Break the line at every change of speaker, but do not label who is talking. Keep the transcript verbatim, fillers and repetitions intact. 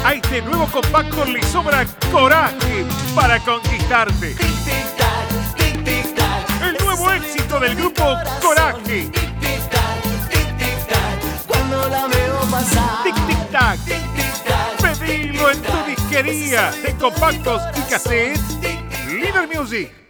A este nuevo compacto le sobra coraje para conquistarte. El nuevo éxito del grupo Coraje.
Cuando la veo pasar.
Tic Tic Tac. Pedilo en tu disquería de compactos y cassettes Líder Music.